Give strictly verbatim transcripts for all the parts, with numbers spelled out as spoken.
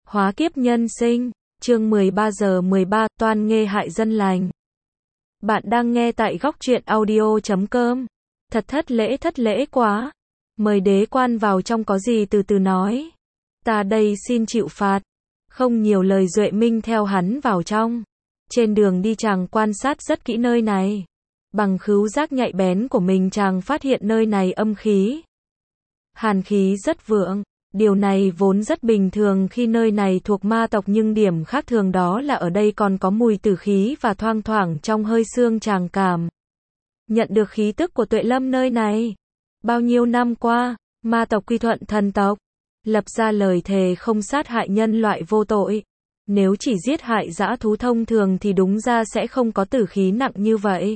Hóa kiếp nhân sinh, chương mười ba giờ mười ba, toan nghê hại dân lành. Bạn đang nghe tại góc truyện audio chấm com. Thật thất lễ thất lễ quá. Mời đế quan vào trong, có gì từ từ nói. Ta đây xin chịu phạt. Không nhiều lời, Duệ Minh theo hắn vào trong. Trên đường đi chàng quan sát rất kỹ nơi này. Bằng khứu giác nhạy bén của mình, chàng phát hiện nơi này âm khí. Hàn khí rất vượng. Điều này vốn rất bình thường khi nơi này thuộc ma tộc, nhưng điểm khác thường đó là ở đây còn có mùi tử khí và thoang thoảng trong hơi xương. Chàng cảm nhận được khí tức của Tuệ Lâm nơi này. Bao nhiêu năm qua, ma tộc quy thuận thần tộc, lập ra lời thề không sát hại nhân loại vô tội. Nếu chỉ giết hại dã thú thông thường thì đúng ra sẽ không có tử khí nặng như vậy.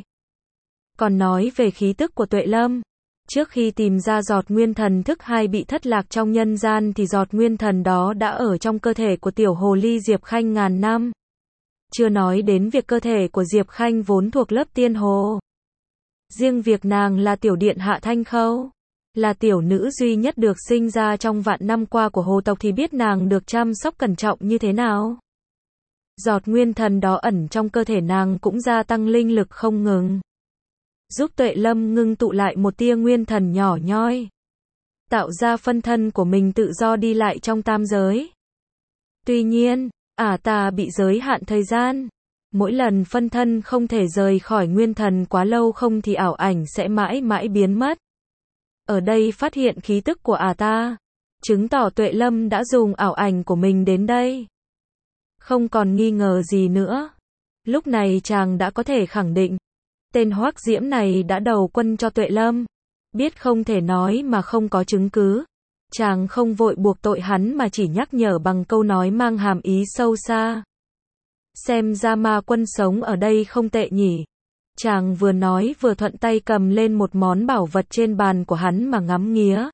Còn nói về khí tức của Tuệ Lâm, trước khi tìm ra giọt nguyên thần thức hai bị thất lạc trong nhân gian thì giọt nguyên thần đó đã ở trong cơ thể của tiểu hồ ly Diệp Khanh ngàn năm. Chưa nói đến việc cơ thể của Diệp Khanh vốn thuộc lớp tiên hồ. Riêng việc nàng là tiểu điện hạ Thanh Khâu, là tiểu nữ duy nhất được sinh ra trong vạn năm qua của hồ tộc, thì biết nàng được chăm sóc cẩn trọng như thế nào. Giọt nguyên thần đó ẩn trong cơ thể nàng cũng gia tăng linh lực không ngừng, giúp Tuệ Lâm ngưng tụ lại một tia nguyên thần nhỏ nhoi, tạo ra phân thân của mình tự do đi lại trong tam giới. Tuy nhiên, ả ta bị giới hạn thời gian. Mỗi lần phân thân không thể rời khỏi nguyên thần quá lâu, không thì ảo ảnh sẽ mãi mãi biến mất. Ở đây phát hiện khí tức của ả ta, chứng tỏ Tuệ Lâm đã dùng ảo ảnh của mình đến đây. Không còn nghi ngờ gì nữa. Lúc này chàng đã có thể khẳng định, tên Hoắc Diễm này đã đầu quân cho Tuệ Lâm. Biết không thể nói mà không có chứng cứ, chàng không vội buộc tội hắn mà chỉ nhắc nhở bằng câu nói mang hàm ý sâu xa. Xem ra ma quân sống ở đây không tệ nhỉ. Chàng vừa nói vừa thuận tay cầm lên một món bảo vật trên bàn của hắn mà ngắm nghía.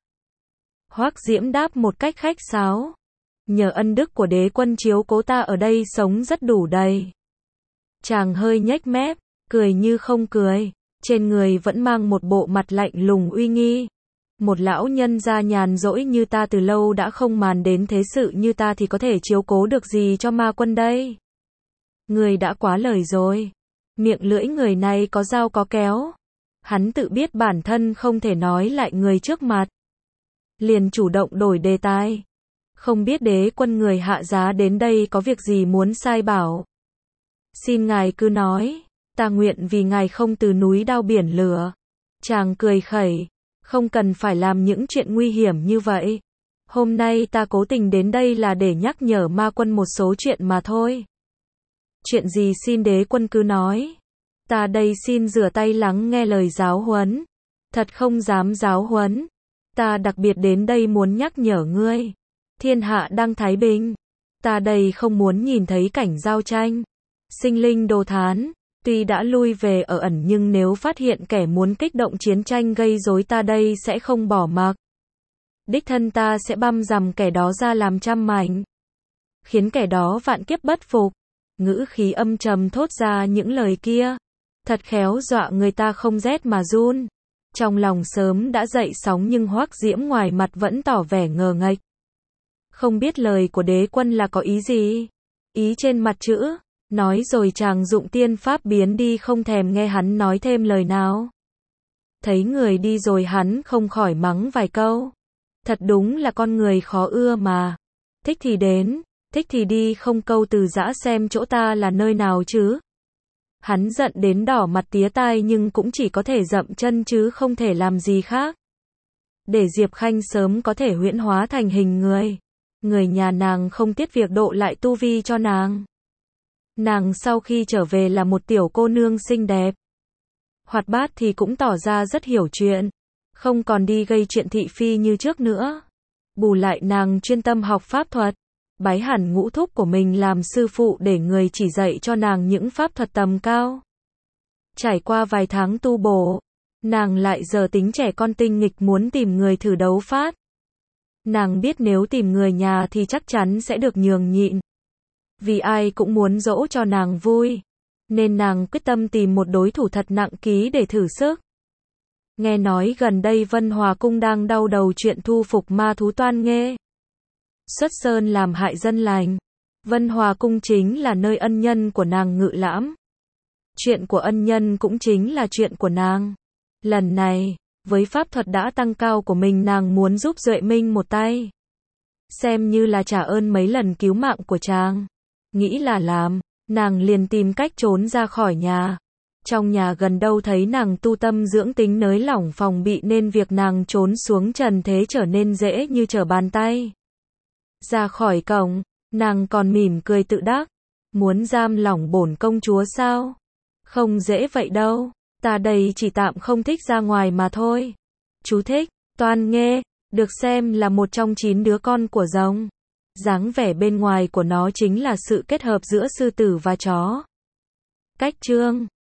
Hoắc Diễm đáp một cách khách sáo, nhờ ân đức của đế quân chiếu cố ta ở đây sống rất đủ đầy. Chàng hơi nhếch mép, cười như không cười, trên người vẫn mang một bộ mặt lạnh lùng uy nghi. Một lão nhân gia nhàn rỗi như ta từ lâu đã không màng đến thế sự như ta thì có thể chiếu cố được gì cho ma quân đây. Người đã quá lời rồi. Miệng lưỡi người này có dao có kéo. Hắn tự biết bản thân không thể nói lại người trước mặt, liền chủ động đổi đề tài. Không biết đế quân người hạ giá đến đây có việc gì muốn sai bảo. Xin ngài cứ nói, ta nguyện vì ngài không từ núi đao biển lửa. Chàng cười khẩy, không cần phải làm những chuyện nguy hiểm như vậy. Hôm nay ta cố tình đến đây là để nhắc nhở ma quân một số chuyện mà thôi. Chuyện gì xin đế quân cứ nói. Ta đây xin rửa tay lắng nghe lời giáo huấn. Thật không dám giáo huấn. Ta đặc biệt đến đây muốn nhắc nhở ngươi. Thiên hạ đang thái bình. Ta đây không muốn nhìn thấy cảnh giao tranh, sinh linh đồ thán. Tuy đã lui về ở ẩn nhưng nếu phát hiện kẻ muốn kích động chiến tranh gây rối, ta đây sẽ không bỏ mặc. Đích thân ta sẽ băm rằm kẻ đó ra làm trăm mảnh, khiến kẻ đó vạn kiếp bất phục. Ngữ khí âm trầm thốt ra những lời kia, thật khéo dọa người ta không rét mà run. Trong lòng sớm đã dậy sóng nhưng Hoắc Diễm ngoài mặt vẫn tỏ vẻ ngờ nghệch. Không biết lời của đế quân là có ý gì? Ý trên mặt chữ. Nói rồi chàng dụng tiên pháp biến đi, không thèm nghe hắn nói thêm lời nào. Thấy người đi rồi hắn không khỏi mắng vài câu. Thật đúng là con người khó ưa mà. Thích thì đến, thích thì đi, không câu từ giã xem chỗ ta là nơi nào chứ. Hắn giận đến đỏ mặt tía tai nhưng cũng chỉ có thể dậm chân chứ không thể làm gì khác. Để Diệp Khanh sớm có thể huyễn hóa thành hình người. Người nhà nàng không tiếc việc độ lại tu vi cho nàng. Nàng sau khi trở về là một tiểu cô nương xinh đẹp, hoạt bát thì cũng tỏ ra rất hiểu chuyện, không còn đi gây chuyện thị phi như trước nữa. Bù lại nàng chuyên tâm học pháp thuật, bái hẳn ngũ thúc của mình làm sư phụ để người chỉ dạy cho nàng những pháp thuật tầm cao. Trải qua vài tháng tu bổ, nàng lại giờ tính trẻ con tinh nghịch muốn tìm người thử đấu pháp. Nàng biết nếu tìm người nhà thì chắc chắn sẽ được nhường nhịn. Vì ai cũng muốn dỗ cho nàng vui, nên nàng quyết tâm tìm một đối thủ thật nặng ký để thử sức. Nghe nói gần đây Vân Hòa Cung đang đau đầu chuyện thu phục ma thú Toan Nghê. xuất sơn làm hại dân lành. Vân Hòa cung chính là nơi ân nhân của nàng ngự lãm. Chuyện của ân nhân cũng chính là chuyện của nàng. Lần này, với pháp thuật đã tăng cao của mình, nàng muốn giúp Duệ Minh một tay. Xem như là trả ơn mấy lần cứu mạng của chàng. Nghĩ là làm, nàng liền tìm cách trốn ra khỏi nhà. Trong nhà gần đâu thấy nàng tu tâm dưỡng tính nới lỏng phòng bị, nên việc nàng trốn xuống trần thế trở nên dễ như trở bàn tay. Ra khỏi cổng, nàng còn mỉm cười tự đắc. Muốn giam lỏng bổn công chúa sao? Không dễ vậy đâu. Ta đây chỉ tạm không thích ra ngoài mà thôi. Chú thích, Toan Nghê, được xem là một trong chín đứa con của rồng. Dáng vẻ bên ngoài của nó chính là sự kết hợp giữa sư tử và chó. Cách chương